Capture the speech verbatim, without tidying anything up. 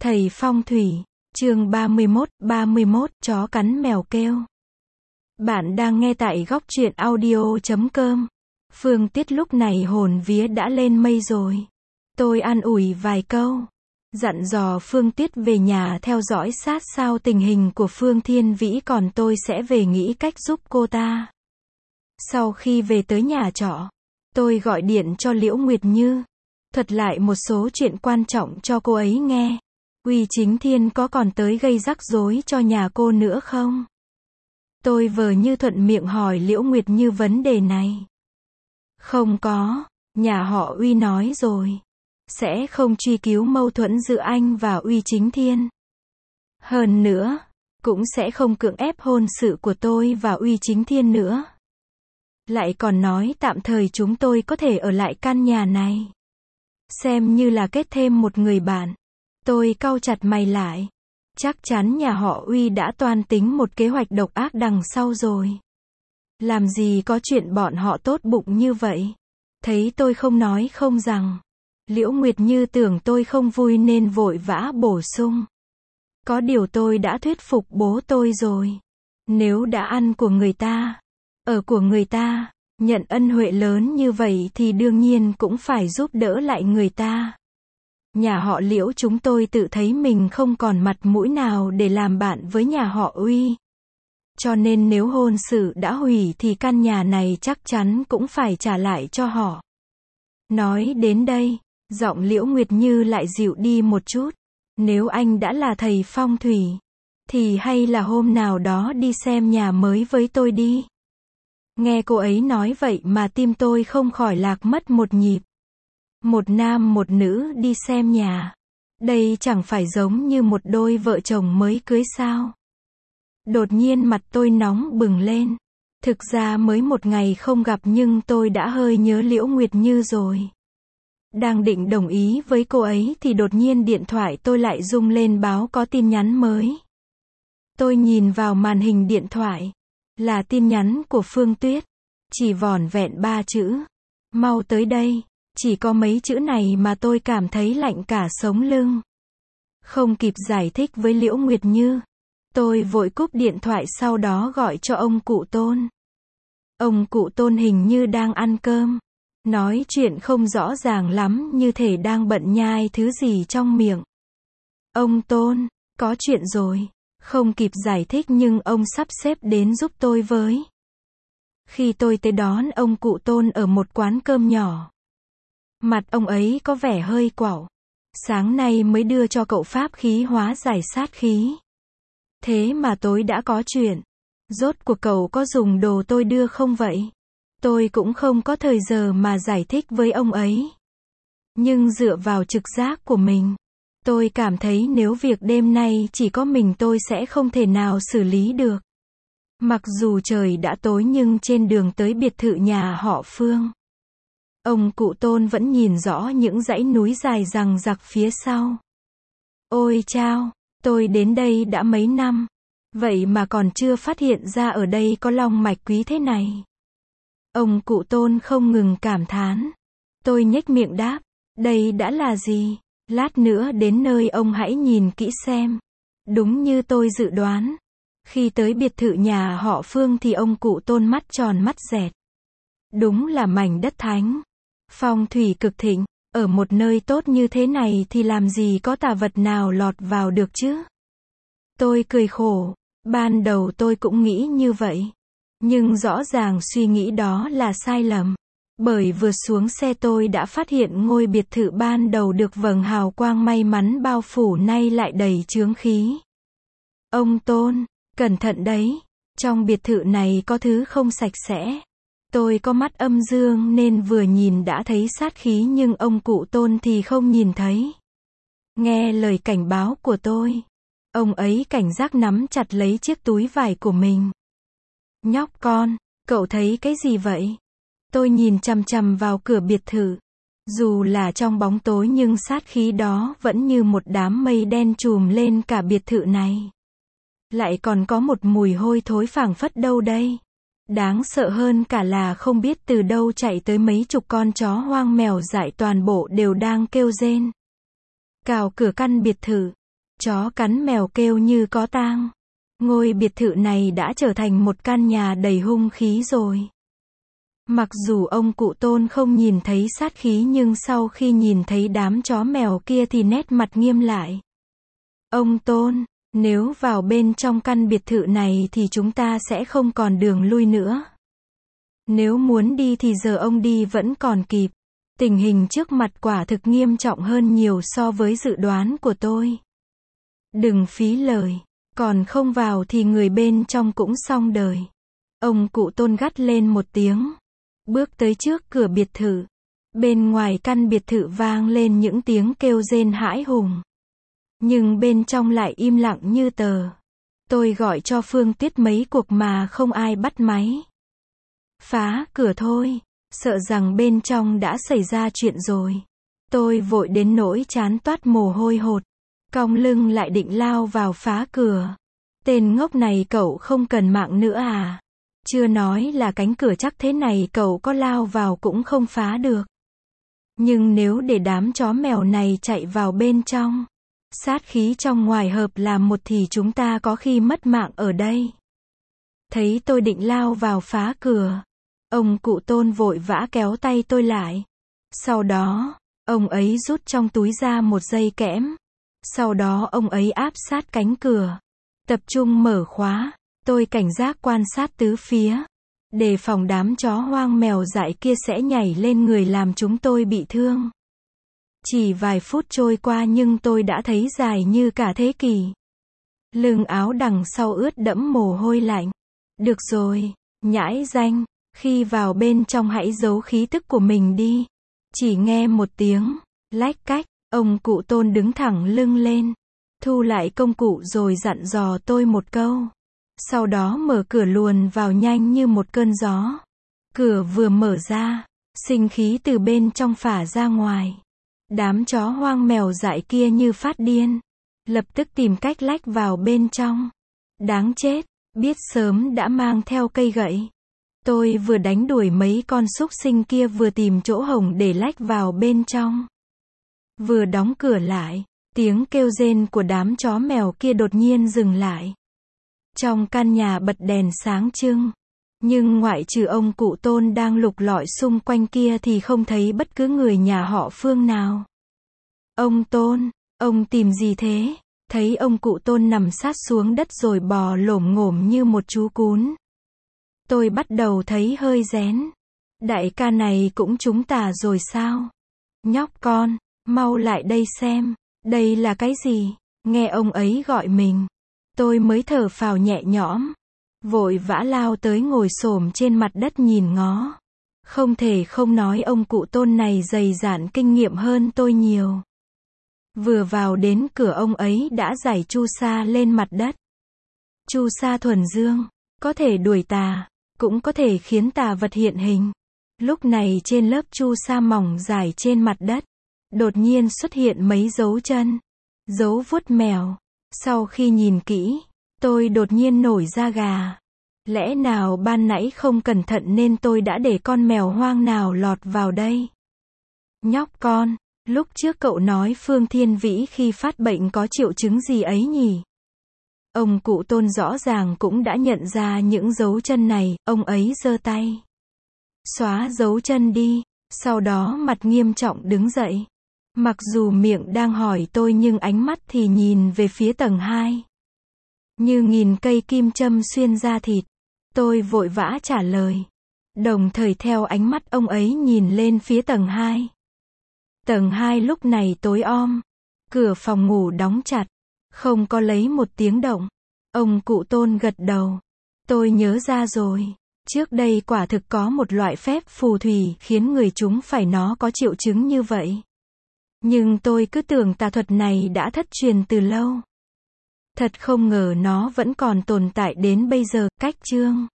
Thầy phong thủy, chương ba mươi mốt, ba mươi mốt, chó cắn mèo kêu. Bạn đang nghe tại góc truyện audio chấm com. Phương Tiết lúc này hồn vía đã lên mây rồi. Tôi an ủi vài câu, dặn dò Phương Tiết về nhà theo dõi sát sao tình hình của Phương Thiên Vĩ, còn tôi sẽ về nghĩ cách giúp cô ta. Sau khi về tới nhà trọ, tôi gọi điện cho Liễu Nguyệt Như, thuật lại một số chuyện quan trọng cho cô ấy nghe. Uy Chính Thiên có còn tới gây rắc rối cho nhà cô nữa không? Tôi vờ như thuận miệng hỏi Liễu Nguyệt Như vấn đề này. Không có, nhà họ Uy nói rồi, sẽ không truy cứu mâu thuẫn giữa anh và Uy Chính Thiên. Hơn nữa, cũng sẽ không cưỡng ép hôn sự của tôi và Uy Chính Thiên nữa. Lại còn nói tạm thời chúng tôi có thể ở lại căn nhà này, xem như là kết thêm một người bạn. Tôi cau chặt mày lại. Chắc chắn nhà họ Uy đã toan tính một kế hoạch độc ác đằng sau rồi. Làm gì có chuyện bọn họ tốt bụng như vậy. Thấy tôi không nói không rằng, Liễu Nguyệt Như tưởng tôi không vui nên vội vã bổ sung. Có điều tôi đã thuyết phục bố tôi rồi. Nếu đã ăn của người ta, ở của người ta, nhận ân huệ lớn như vậy thì đương nhiên cũng phải giúp đỡ lại người ta. Nhà họ Liễu chúng tôi tự thấy mình không còn mặt mũi nào để làm bạn với nhà họ Uy. Cho nên nếu hôn sự đã hủy thì căn nhà này chắc chắn cũng phải trả lại cho họ. Nói đến đây, giọng Liễu Nguyệt Như lại dịu đi một chút. Nếu anh đã là thầy phong thủy, thì hay là hôm nào đó đi xem nhà mới với tôi đi. Nghe cô ấy nói vậy mà tim tôi không khỏi lạc mất một nhịp. Một nam một nữ đi xem nhà. Đây chẳng phải giống như một đôi vợ chồng mới cưới sao? Đột nhiên mặt tôi nóng bừng lên. Thực ra mới một ngày không gặp nhưng tôi đã hơi nhớ Liễu Nguyệt Như rồi. Đang định đồng ý với cô ấy thì đột nhiên điện thoại tôi lại rung lên báo có tin nhắn mới. Tôi nhìn vào màn hình điện thoại. Là tin nhắn của Phương Tuyết. Chỉ vỏn vẹn ba chữ. Mau tới đây. Chỉ có mấy chữ này mà tôi cảm thấy lạnh cả sống lưng. Không kịp giải thích với Liễu Nguyệt Như, tôi vội cúp điện thoại, sau đó gọi cho ông cụ Tôn. Ông cụ Tôn hình như đang ăn cơm, nói chuyện không rõ ràng lắm, như thể đang bận nhai thứ gì trong miệng. Ông Tôn, có chuyện rồi. Không kịp giải thích nhưng ông sắp xếp đến giúp tôi với. Khi tôi tới đón ông cụ Tôn ở một quán cơm nhỏ, mặt ông ấy có vẻ hơi quạo. Sáng nay mới đưa cho cậu pháp khí hóa giải sát khí. Thế mà tối đã có chuyện. Rốt cuộc cậu có dùng đồ tôi đưa không vậy? Tôi cũng không có thời giờ mà giải thích với ông ấy. Nhưng dựa vào trực giác của mình, tôi cảm thấy nếu việc đêm nay chỉ có mình tôi sẽ không thể nào xử lý được. Mặc dù trời đã tối nhưng trên đường tới biệt thự nhà họ Phương, ông cụ Tôn vẫn nhìn rõ những dãy núi dài dằng dặc phía sau. Ôi chao, tôi đến đây đã mấy năm, vậy mà còn chưa phát hiện ra ở đây có long mạch quý thế này. Ông cụ Tôn không ngừng cảm thán. Tôi nhếch miệng đáp, đây đã là gì? Lát nữa đến nơi ông hãy nhìn kỹ xem. Đúng như tôi dự đoán. Khi tới biệt thự nhà họ Phương thì ông cụ Tôn mắt tròn mắt dẹt. Đúng là mảnh đất thánh. Phong thủy cực thịnh, ở một nơi tốt như thế này thì làm gì có tà vật nào lọt vào được chứ? Tôi cười khổ, ban đầu tôi cũng nghĩ như vậy. Nhưng rõ ràng suy nghĩ đó là sai lầm. Bởi vừa xuống xe tôi đã phát hiện ngôi biệt thự ban đầu được vầng hào quang may mắn bao phủ nay lại đầy chướng khí. Ông Tôn, cẩn thận đấy, trong biệt thự này có thứ không sạch sẽ. Tôi có mắt âm dương nên vừa nhìn đã thấy sát khí nhưng ông cụ Tôn thì không nhìn thấy. Nghe lời cảnh báo của tôi, ông ấy cảnh giác nắm chặt lấy chiếc túi vải của mình. Nhóc con, cậu thấy cái gì vậy? Tôi nhìn chằm chằm vào cửa biệt thự. Dù là trong bóng tối nhưng sát khí đó vẫn như một đám mây đen trùm lên cả biệt thự này. Lại còn có một mùi hôi thối phảng phất đâu đây. Đáng sợ hơn cả là không biết từ đâu chạy tới mấy chục con chó hoang mèo dại, toàn bộ đều đang kêu rên. Cào cửa căn biệt thự, Chó cắn mèo kêu như có tang. Ngôi biệt thự này đã trở thành một căn nhà đầy hung khí rồi. Mặc dù ông cụ Tôn không nhìn thấy sát khí nhưng sau khi nhìn thấy đám chó mèo kia thì nét mặt nghiêm lại. Ông Tôn, nếu vào bên trong căn biệt thự này thì chúng ta sẽ không còn đường lui nữa. Nếu muốn đi thì giờ ông đi vẫn còn kịp. Tình hình trước mặt quả thực nghiêm trọng hơn nhiều so với dự đoán của tôi. Đừng phí lời, còn không vào thì người bên trong cũng xong đời. Ông cụ Tôn gắt lên một tiếng. Bước tới trước cửa biệt thự. Bên ngoài căn biệt thự vang lên những tiếng kêu rên hãi hùng. Nhưng bên trong lại im lặng như tờ. Tôi gọi cho Phương Tuyết mấy cuộc mà không ai bắt máy. Phá cửa thôi, sợ rằng bên trong đã xảy ra chuyện rồi. Tôi vội đến nỗi trán toát mồ hôi hột. Cong lưng lại định lao vào phá cửa. Tên ngốc này cậu không cần mạng nữa à? Chưa nói là cánh cửa chắc thế này cậu có lao vào cũng không phá được. Nhưng nếu để đám chó mèo này chạy vào bên trong, sát khí trong ngoài hợp làm một thì chúng ta có khi mất mạng ở đây. Thấy tôi định lao vào phá cửa, ông cụ Tôn vội vã kéo tay tôi lại. Sau đó, ông ấy rút trong túi ra một dây kẽm. Sau đó ông ấy áp sát cánh cửa, tập trung mở khóa. Tôi cảnh giác quan sát tứ phía, đề phòng đám chó hoang mèo dại kia sẽ nhảy lên người làm chúng tôi bị thương. Chỉ vài phút trôi qua nhưng tôi đã thấy dài như cả thế kỷ. Lưng áo đằng sau ướt đẫm mồ hôi lạnh. Được rồi, nhãi danh, khi vào bên trong hãy giấu khí tức của mình đi. Chỉ nghe một tiếng, lách cách, ông cụ Tôn đứng thẳng lưng lên, thu lại công cụ rồi dặn dò tôi một câu. Sau đó mở cửa luồn vào nhanh như một cơn gió. Cửa vừa mở ra, sinh khí từ bên trong phả ra ngoài. Đám chó hoang mèo dại kia như phát điên, lập tức tìm cách lách vào bên trong. Đáng chết, biết sớm đã mang theo cây gậy. Tôi vừa đánh đuổi mấy con súc sinh kia vừa tìm chỗ hổng để lách vào bên trong. Vừa đóng cửa lại, tiếng kêu rên của đám chó mèo kia đột nhiên dừng lại. Trong căn nhà bật đèn sáng trưng, nhưng ngoại trừ ông cụ Tôn đang lục lọi xung quanh kia thì không thấy bất cứ người nhà họ Phương nào. Ông Tôn, ông tìm gì thế? Thấy ông cụ Tôn nằm sát xuống đất rồi bò lổm ngổm như một chú cún. Tôi bắt đầu thấy hơi rén. Đại ca này cũng trúng tà rồi sao? Nhóc con, mau lại đây xem, đây là cái gì? Nghe ông ấy gọi mình, tôi mới thở phào nhẹ nhõm. Vội vã lao tới ngồi xổm trên mặt đất nhìn ngó. Không thể không nói ông cụ Tôn này dày dạn kinh nghiệm hơn tôi nhiều. Vừa vào đến cửa ông ấy đã giải chu sa lên mặt đất. Chu sa thuần dương, có thể đuổi tà, cũng có thể khiến tà vật hiện hình. Lúc này trên lớp chu sa mỏng dài trên mặt đất, đột nhiên xuất hiện mấy dấu chân, dấu vuốt mèo. Sau khi nhìn kỹ, tôi đột nhiên nổi da gà. Lẽ nào ban nãy không cẩn thận nên tôi đã để con mèo hoang nào lọt vào đây? Nhóc con, lúc trước cậu nói Phương Thiên Vĩ khi phát bệnh có triệu chứng gì ấy nhỉ? Ông cụ Tôn rõ ràng cũng đã nhận ra những dấu chân này, ông ấy giơ tay. Xóa dấu chân đi, sau đó mặt nghiêm trọng đứng dậy. Mặc dù miệng đang hỏi tôi nhưng ánh mắt thì nhìn về phía tầng hai. Như nghìn cây kim châm xuyên da thịt. Tôi vội vã trả lời. Đồng thời theo ánh mắt ông ấy nhìn lên phía tầng hai. Tầng hai lúc này tối om. Cửa phòng ngủ đóng chặt. Không có lấy một tiếng động. Ông cụ Tôn gật đầu. Tôi nhớ ra rồi. Trước đây quả thực có một loại phép phù thủy khiến người chúng phải nó có triệu chứng như vậy. Nhưng tôi cứ tưởng tà thuật này đã thất truyền từ lâu. Thật không ngờ nó vẫn còn tồn tại đến bây giờ. Cách chương